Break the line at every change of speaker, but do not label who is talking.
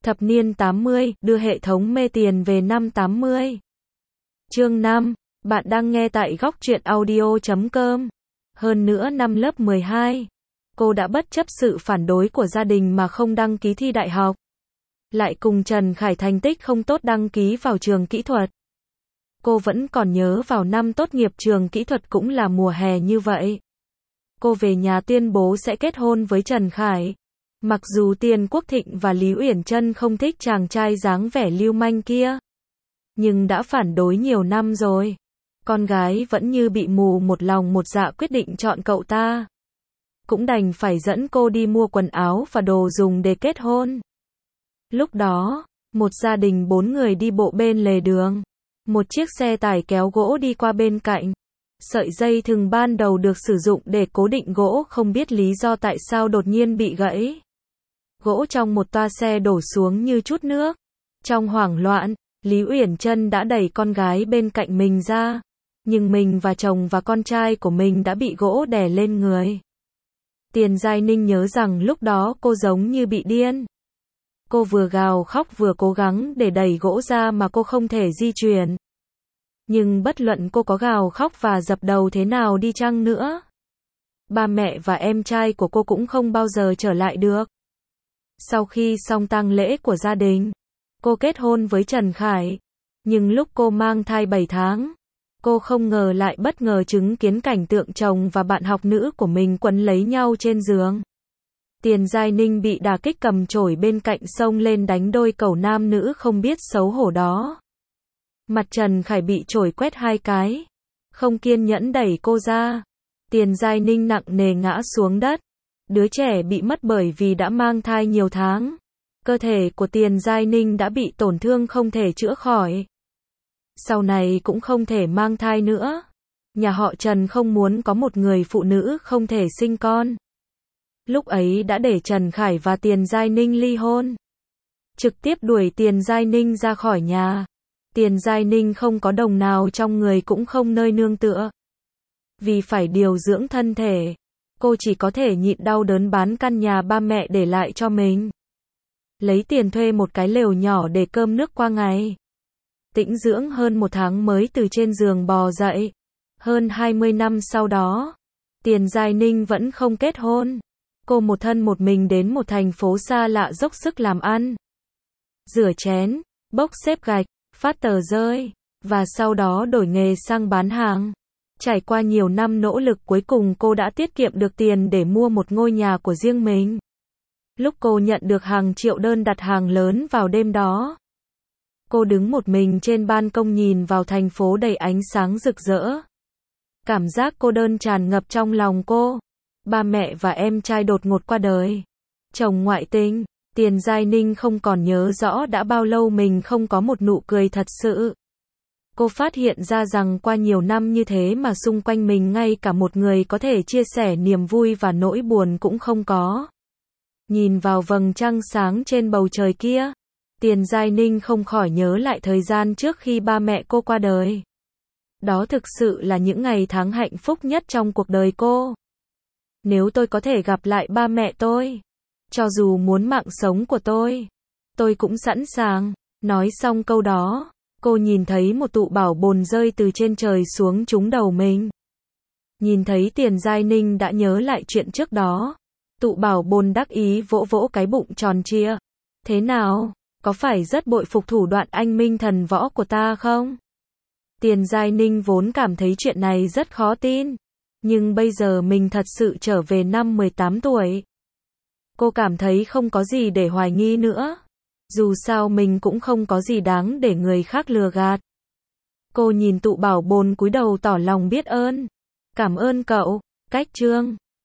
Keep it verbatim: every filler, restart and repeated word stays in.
Thập niên tám mươi, đưa hệ thống mê tiền về năm tám mươi. Chương năm, bạn đang nghe tại góc truyện audio chấm com. Hơn nữa năm lớp mười hai, cô đã bất chấp sự phản đối của gia đình mà không đăng ký thi đại học. Lại cùng Trần Khải thành tích không tốt đăng ký vào trường kỹ thuật. Cô vẫn còn nhớ vào năm tốt nghiệp trường kỹ thuật cũng là mùa hè như vậy. Cô về nhà tuyên bố sẽ kết hôn với Trần Khải. Mặc dù Tiền Quốc Thịnh và Lý Uyển Trân không thích chàng trai dáng vẻ lưu manh kia, nhưng đã phản đối nhiều năm rồi. Con gái vẫn như bị mù một lòng một dạ quyết định chọn cậu ta. Cũng đành phải dẫn cô đi mua quần áo và đồ dùng để kết hôn. Lúc đó, một gia đình bốn người đi bộ bên lề đường. Một chiếc xe tải kéo gỗ đi qua bên cạnh. Sợi dây thừng ban đầu được sử dụng để cố định gỗ không biết lý do tại sao đột nhiên bị gãy. Gỗ trong một toa xe đổ xuống như chút nước. Trong hoảng loạn, Lý Uyển Trân đã đẩy con gái bên cạnh mình ra. Nhưng mình và chồng và con trai của mình đã bị gỗ đè lên người. Tiền Giai Ninh nhớ rằng lúc đó cô giống như bị điên. Cô vừa gào khóc vừa cố gắng để đẩy gỗ ra mà cô không thể di chuyển. Nhưng bất luận cô có gào khóc và dập đầu thế nào đi chăng nữa, ba mẹ và em trai của cô cũng không bao giờ trở lại được. Sau khi xong tang lễ của gia đình, cô kết hôn với Trần Khải. Nhưng lúc cô mang thai bảy tháng, cô không ngờ lại bất ngờ chứng kiến cảnh tượng chồng và bạn học nữ của mình quấn lấy nhau trên giường. Tiền Giai Ninh bị đả kích cầm chổi bên cạnh xông lên đánh đôi cẩu nam nữ không biết xấu hổ đó. Mặt Trần Khải bị chổi quét hai cái, không kiên nhẫn đẩy cô ra. Tiền Giai Ninh nặng nề ngã xuống đất. Đứa trẻ bị mất bởi vì đã mang thai nhiều tháng. Cơ thể của Tiền Giai Ninh đã bị tổn thương không thể chữa khỏi. Sau này cũng không thể mang thai nữa. Nhà họ Trần không muốn có một người phụ nữ không thể sinh con. Lúc ấy đã để Trần Khải và Tiền Giai Ninh ly hôn. Trực tiếp đuổi Tiền Giai Ninh ra khỏi nhà. Tiền Giai Ninh không có đồng nào trong người cũng không nơi nương tựa. Vì phải điều dưỡng thân thể, cô chỉ có thể nhịn đau đớn bán căn nhà ba mẹ để lại cho mình. Lấy tiền thuê một cái lều nhỏ để cơm nước qua ngày. Tĩnh dưỡng hơn một tháng mới từ trên giường bò dậy. Hơn hai mươi năm sau đó, Tiền Giai Ninh vẫn không kết hôn. Cô một thân một mình đến một thành phố xa lạ dốc sức làm ăn. Rửa chén, bốc xếp gạch, phát tờ rơi, và sau đó đổi nghề sang bán hàng. Trải qua nhiều năm nỗ lực cuối cùng cô đã tiết kiệm được tiền để mua một ngôi nhà của riêng mình. Lúc cô nhận được hàng triệu đơn đặt hàng lớn vào đêm đó, cô đứng một mình trên ban công nhìn vào thành phố đầy ánh sáng rực rỡ. Cảm giác cô đơn tràn ngập trong lòng cô. Ba mẹ và em trai đột ngột qua đời. Chồng ngoại tình. Tiền Giai Ninh không còn nhớ rõ đã bao lâu mình không có một nụ cười thật sự. Cô phát hiện ra rằng qua nhiều năm như thế mà xung quanh mình ngay cả một người có thể chia sẻ niềm vui và nỗi buồn cũng không có. Nhìn vào vầng trăng sáng trên bầu trời kia, Tiền Giai Ninh không khỏi nhớ lại thời gian trước khi ba mẹ cô qua đời. Đó thực sự là những ngày tháng hạnh phúc nhất trong cuộc đời cô. Nếu tôi có thể gặp lại ba mẹ tôi, cho dù muốn mạng sống của tôi, tôi cũng sẵn sàng. Nói xong câu đó, cô nhìn thấy một tụ bảo bồn rơi từ trên trời xuống trúng đầu mình. Nhìn thấy Tiền Giai Ninh đã nhớ lại chuyện trước đó. Tụ bảo bồn đắc ý vỗ vỗ cái bụng tròn trịa. Thế nào, có phải rất bội phục thủ đoạn anh minh thần võ của ta không? Tiền Giai Ninh vốn cảm thấy chuyện này rất khó tin. Nhưng bây giờ mình thật sự trở về năm mười tám tuổi. Cô cảm thấy không có gì để hoài nghi nữa. Dù sao mình cũng không có gì đáng để người khác lừa gạt. Cô nhìn tụ bảo bồn cúi đầu tỏ lòng biết ơn. Cảm ơn cậu. Cách chương